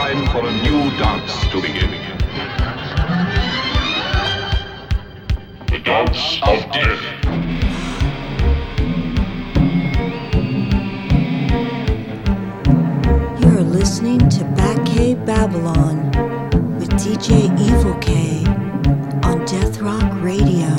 time for a new dance to begin. The dance of death. You're listening to Bat-K Babylon with DJ Evil K on Death Rock Radio.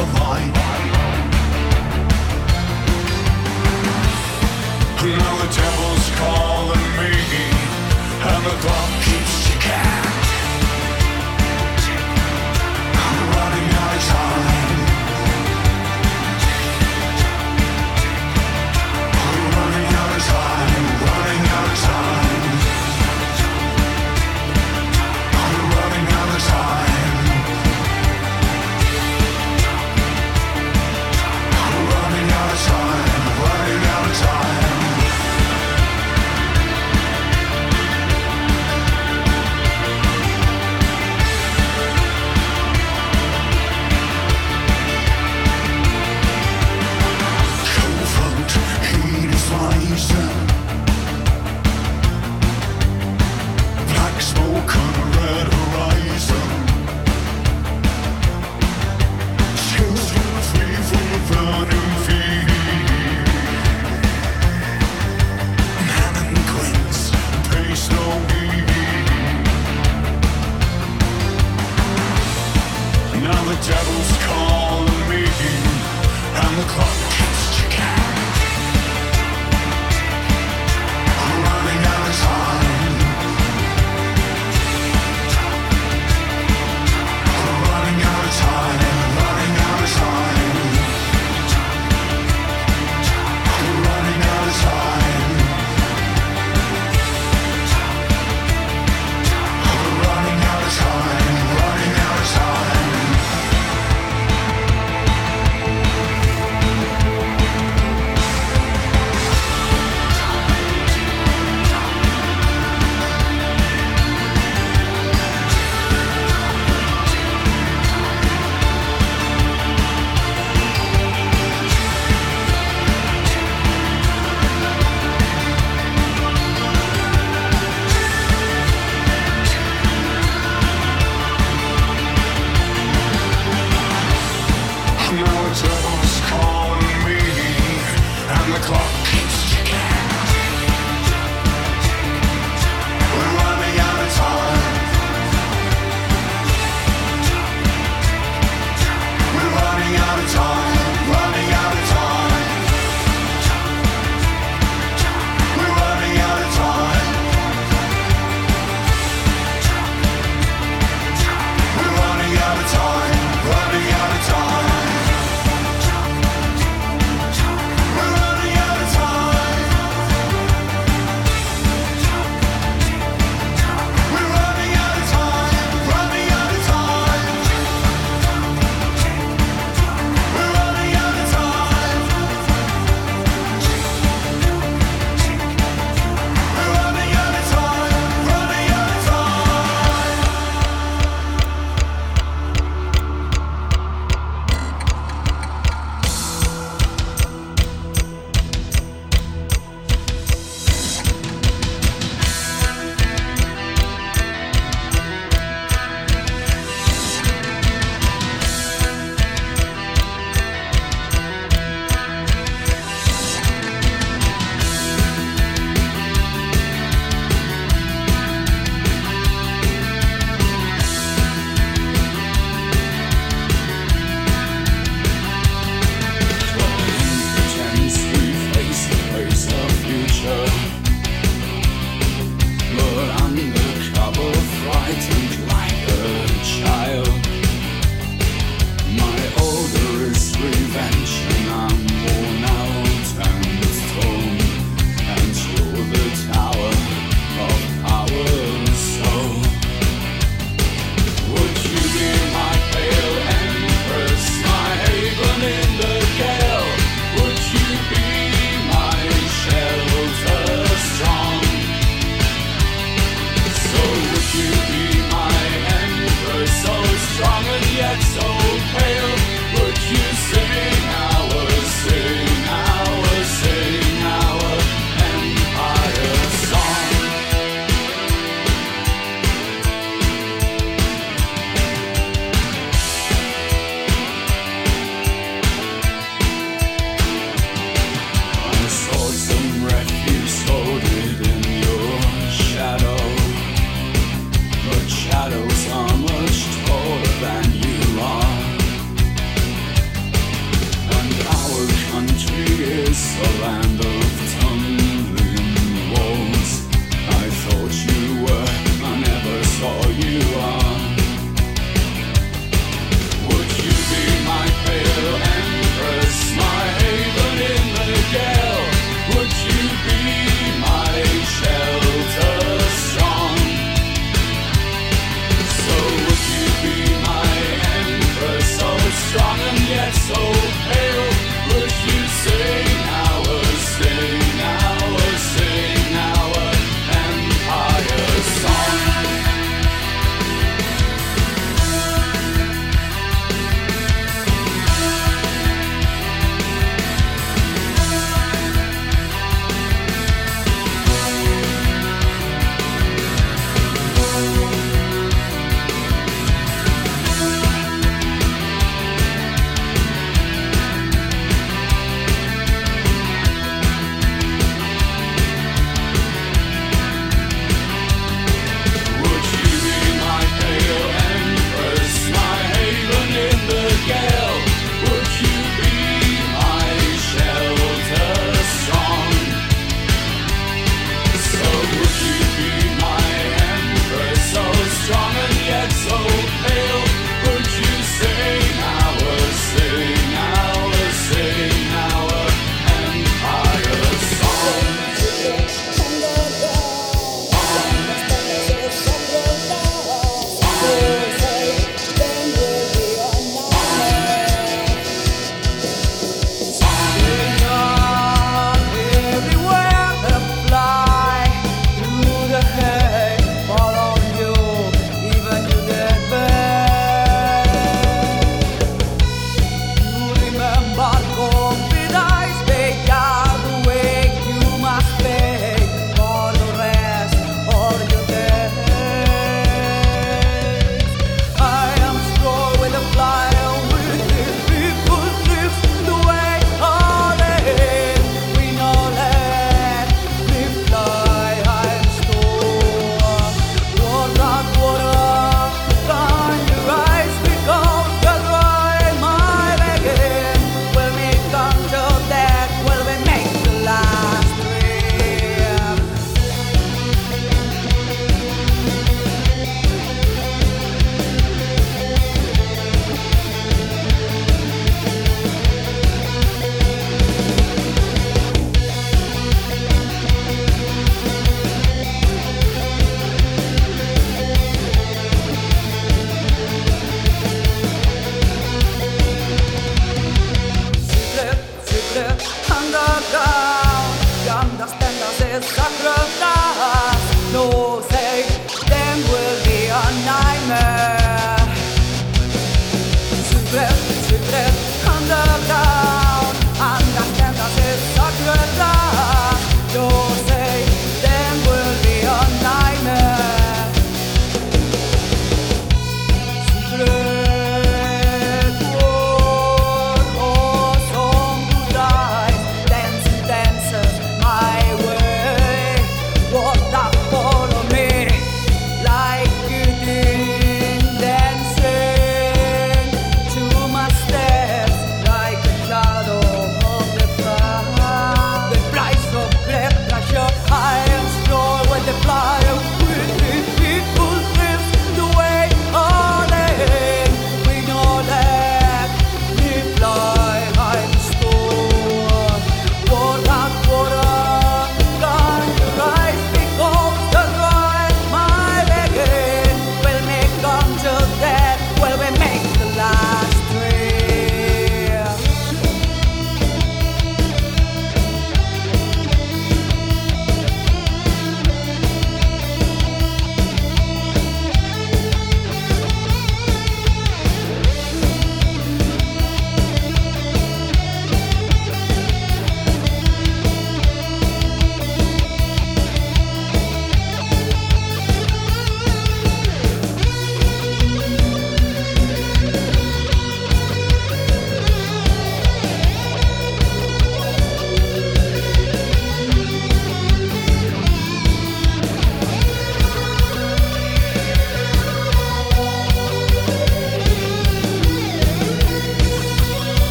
shadows are much taller than you are.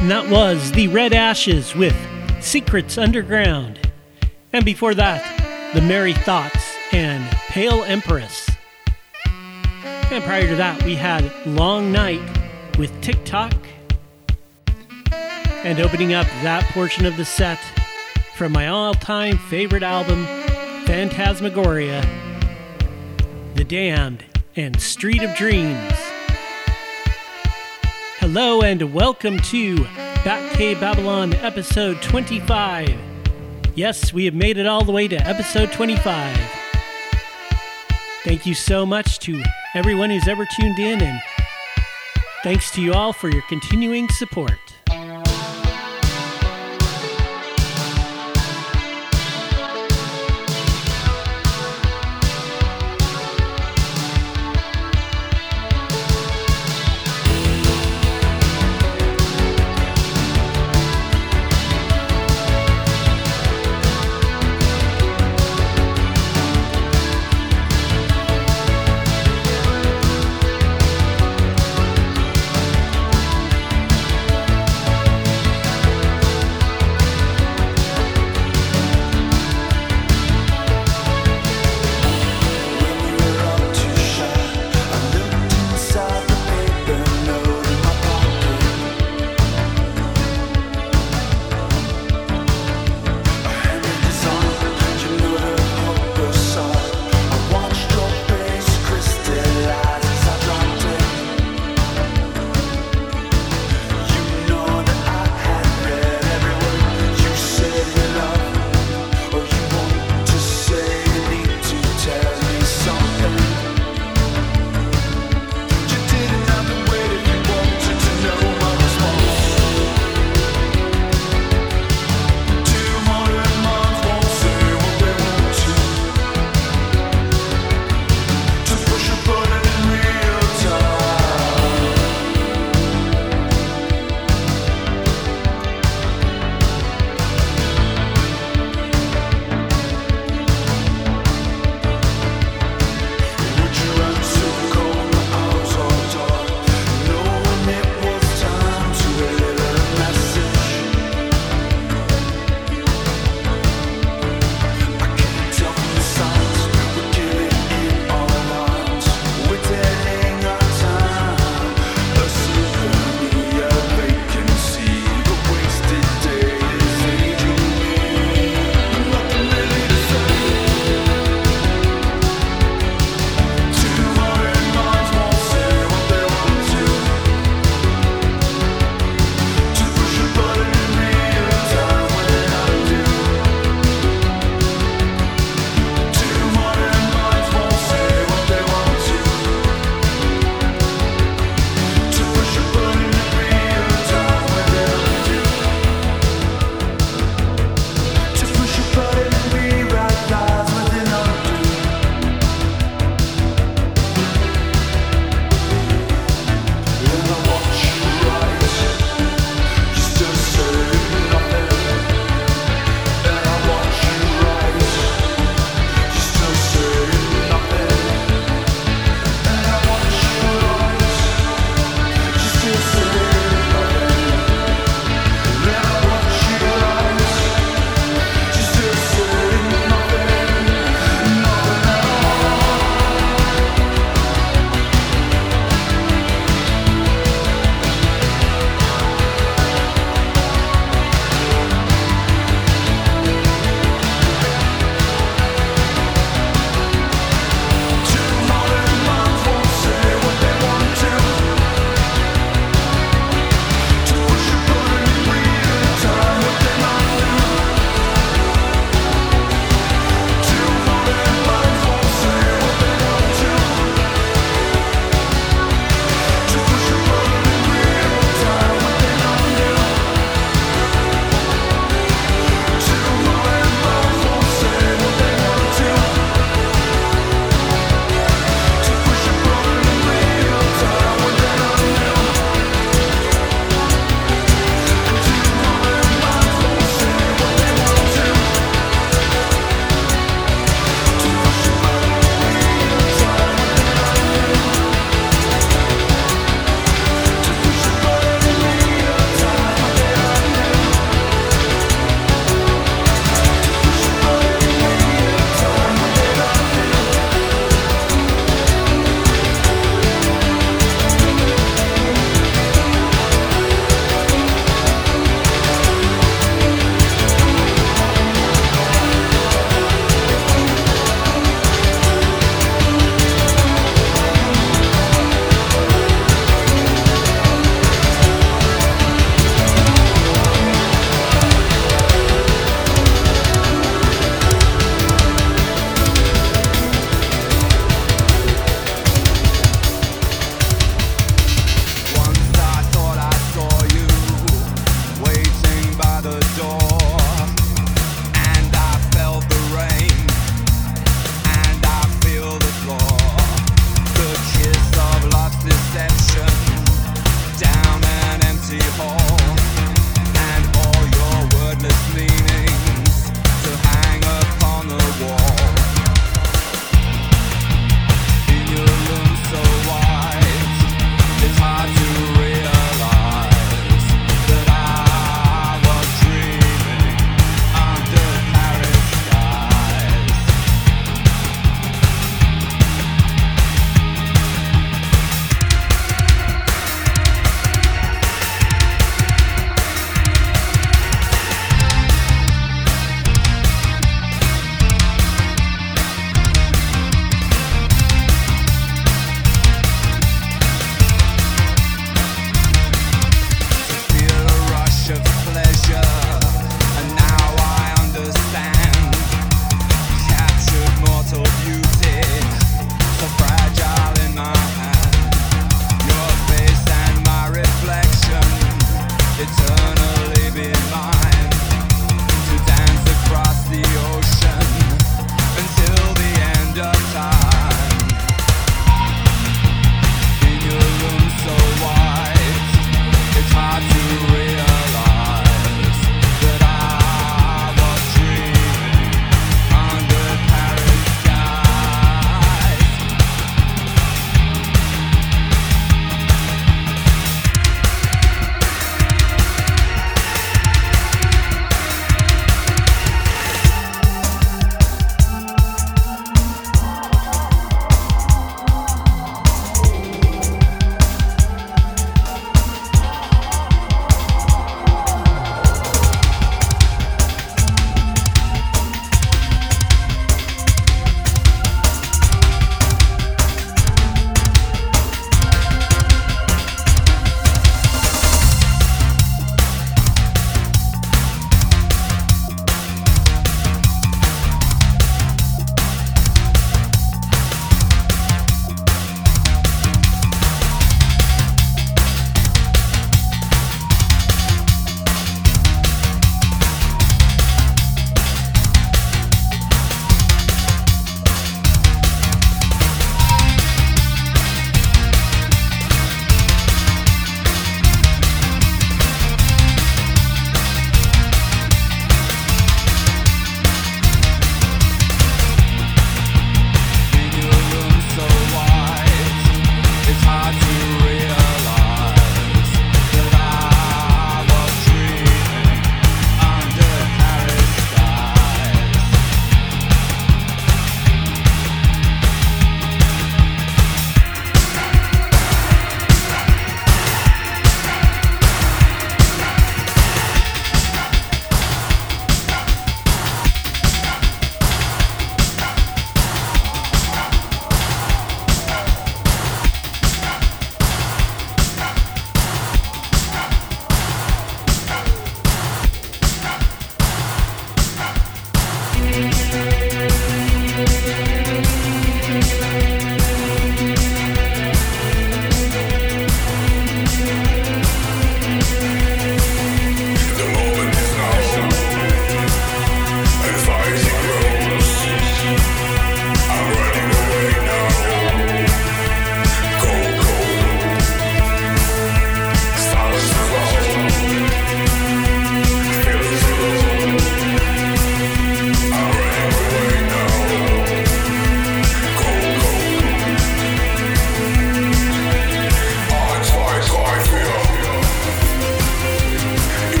And that was the Red Ashes with Secrets Underground. And before that, the Merry Thoughts and Pale Empress. And prior to that, we had Long Night with TikTok. And opening up that portion of the set from my all-time favorite album, Phantasmagoria, The Damned and Street of Dreams. Hello and welcome to Batcave Babylon episode 25. Yes, we have made it all the way to episode 25. Thank you so much to everyone who's ever tuned in, and thanks to you all for your continuing support.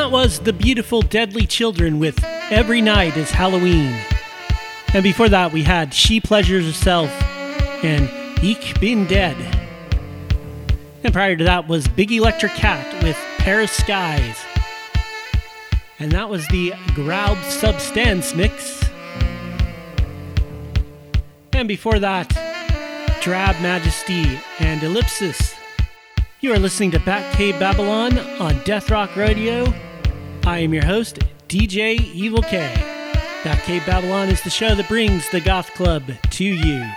that was The Beautiful Deadly Children with Every Night is Halloween. And before that, we had She Pleasures Herself and Ich Bin Dead. And prior to that was Big Electric Cat with Paris Skies. And that was the Graub Substance mix. And before that, Drab Majesty and Ellipsis. You are listening to Batcave Babylon on Death Rock Radio. I am your host, DJ Evil K. Batcave Babylon is the show that brings the Goth Club to you.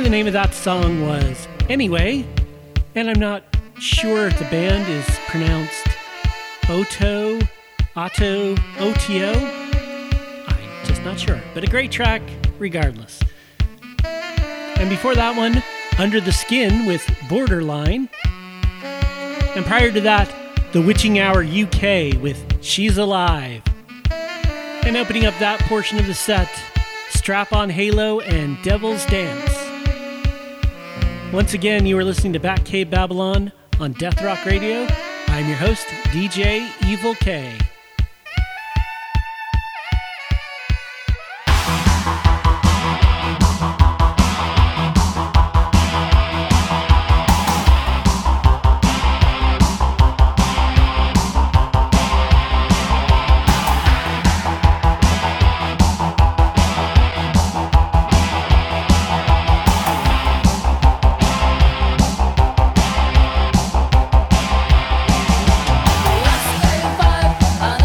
the name of that song was Anyway, and I'm not sure if the band is pronounced Otto, I'm just not sure, but a great track regardless. And before that one, Under the Skin with Borderline. And prior to that, The Witching Hour UK with She's Alive. And opening up that portion of the set, Strap on Halo and Devil's Dance. Once again, you are listening to Bat Cave Babylon on Death Rock Radio. I'm your host, DJ Evil K. Last 35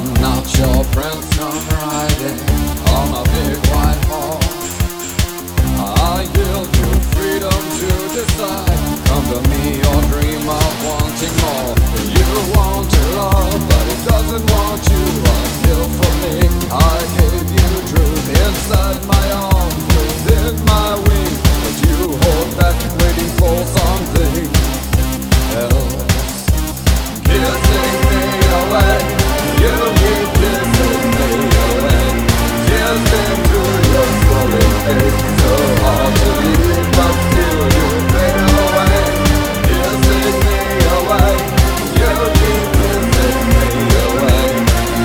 I'm not your prince, I'm riding on a big white horse. I yield you freedom to decide. Come to me or dream of wanting more. You want to love, but it doesn't want you. Until for me, I gave you truth inside my arms, within my wings. But you hold back, waiting for something else. Kissing me away, you keep kissing me away. Tears into your swollen face, so hard to leave, but still you fade away. Kissing me away, you keep kissing me away.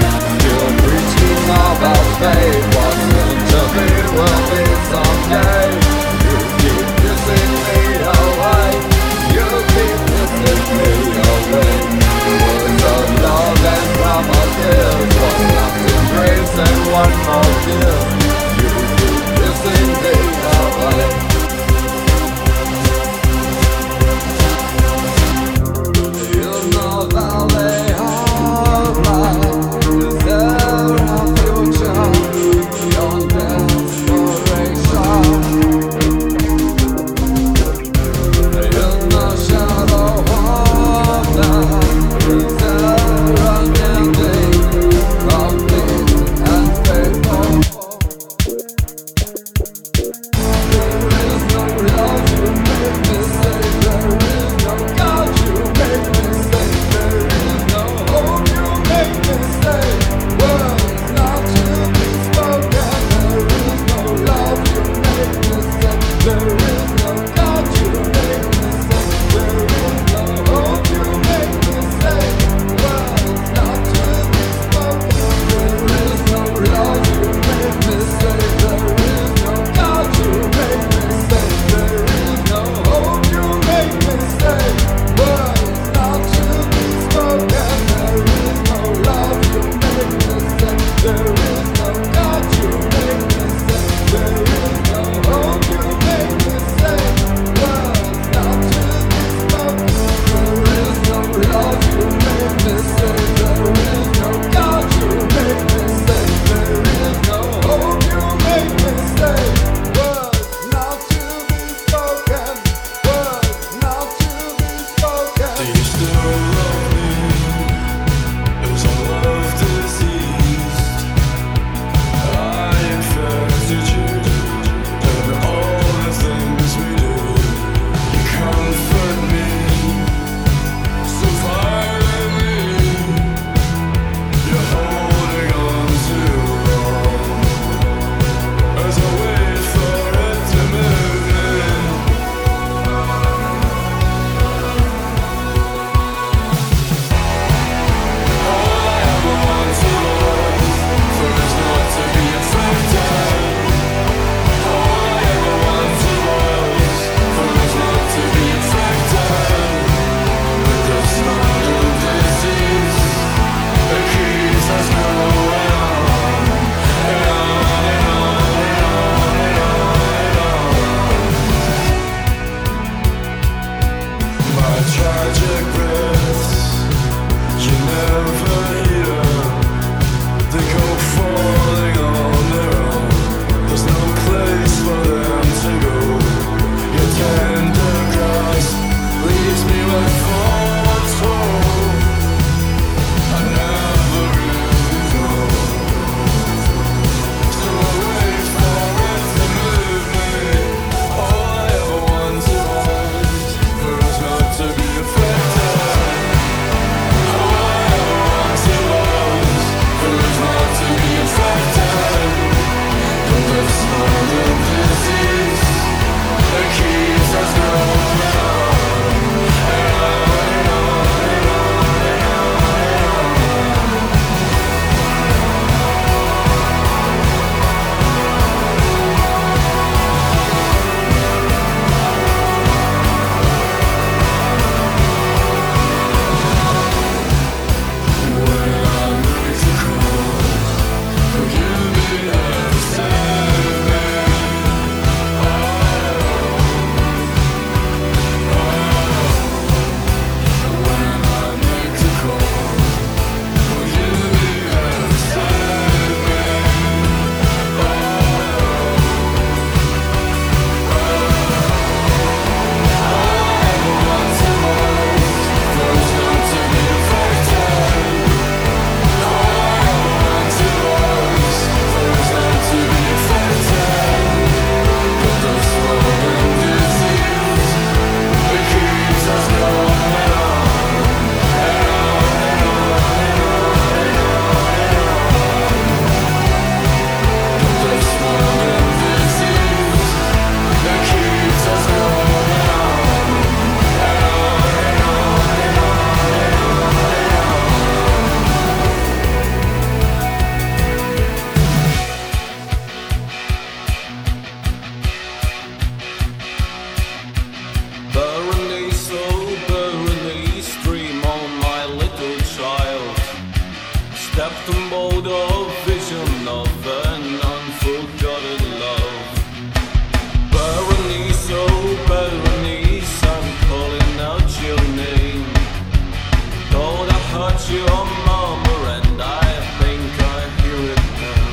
Captain Bold of vision of an unforgotten love. Berenice, oh Berenice, I'm calling out your name. Lord, I've heard your murmur and I think I hear it now.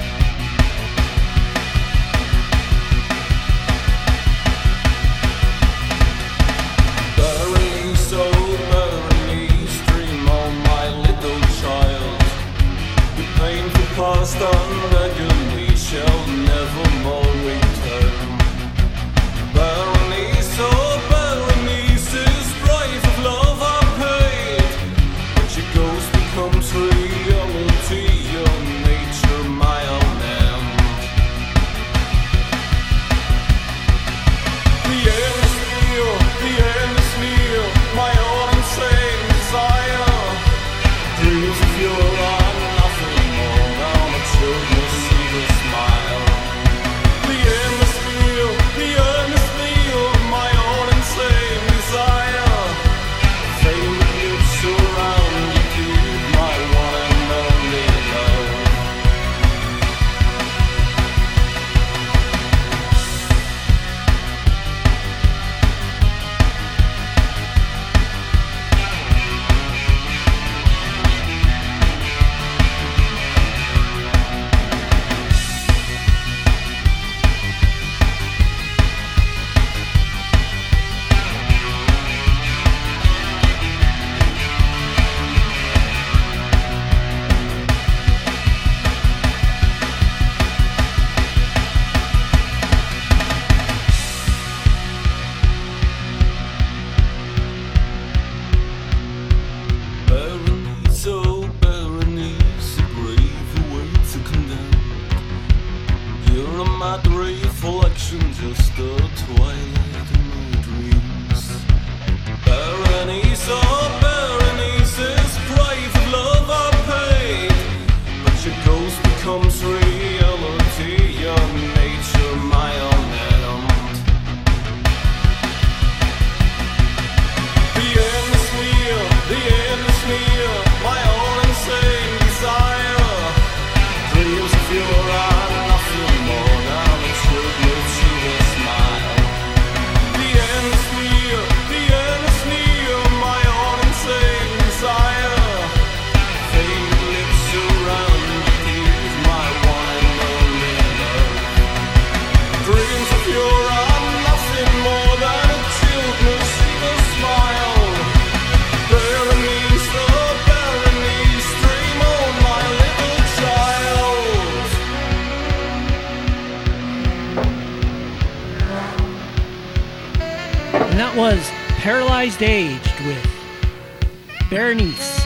Berenice, oh Berenice, dream on my little child. The painful past and agony shall never more return. Berenice, oh Berenice, is brave of love I paid, but your ghost becomes reality, your nature my own end. The end is near, my own insane desire. Dreams of your are nothing more, now my children see the smile. The end is near, my own insane desire. Fame that lives around you, keep my one and only love. Berenice, oh Berenice, a brave way to condemn. You're a mad reflection, just a twilight in my dreams. Berenice, oh Berenice, is brave of love I paid, but your ghost becomes reality, your nature my own end. The end is near, my own insane desire. Dreams of you are nothing more, now the children see the smile. The end is near, my own insane desire. Fame that lives around you is my one and only love. Dreams of you are nothing more than a children see the smile. Berenice, oh Berenice, dream on my little child. And that was Paralyzed Aged with Berenice.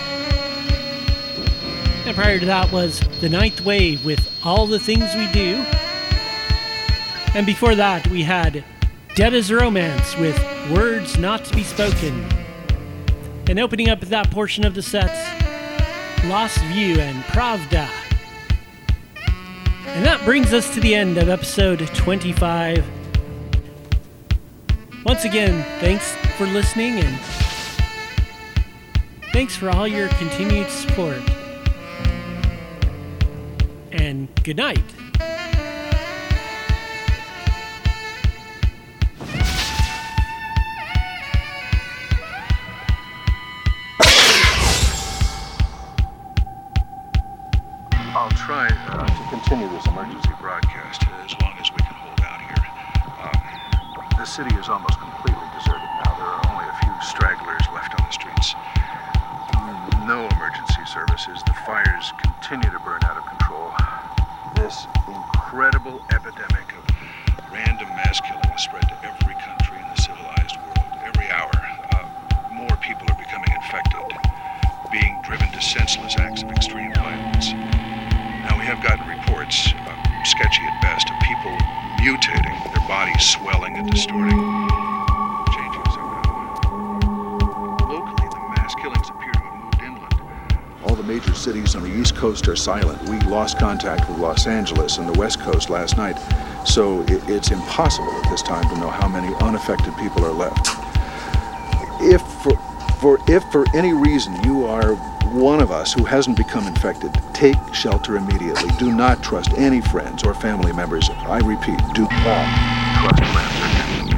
And prior to that was The Ninth Wave with All the Things We Do. And before that we had Dead as Romance with Words Not to Be Spoken. And opening up that portion of the sets, Lost View and Pravda. And that brings us to the end of episode 25. Once again, thanks for listening and thanks for all your continued support. And good night. I'll try to continue this emergency broadcast as long as we can hold out here. The city is almost completely deserted now. There are only a few stragglers left on the streets. No emergency services. The fires continue to burn out of control. This incredible epidemic of random mass killing has spread to every country in the civilized world. Every hour, more people are becoming infected, being driven to senseless acts of extreme violence. Now, we have gotten reports, sketchy at best, of people mutating, their bodies swelling and distorting, changing somehow. Locally, the mass killings appear to have moved inland. All the major cities on the East Coast are silent. We lost contact with Los Angeles and the West Coast last night, so it's impossible at this time to know how many unaffected people are left. If for any reason you are one of us who hasn't become infected, take shelter immediately. Do not trust any friends or family members. I repeat, do not trust friends.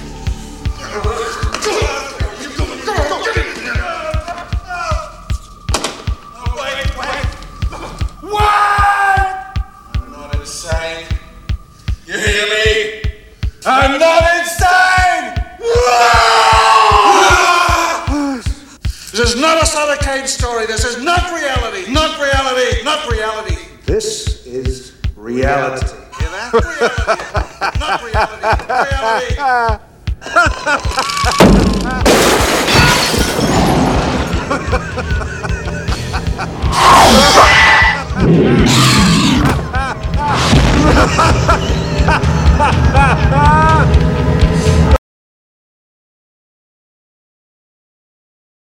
I'm not insane. You hear me? I'm not insane! This is not a Sutter story. This is not reality. Not reality. Not reality. This is reality. Hear that? Reality. Not reality. Reality.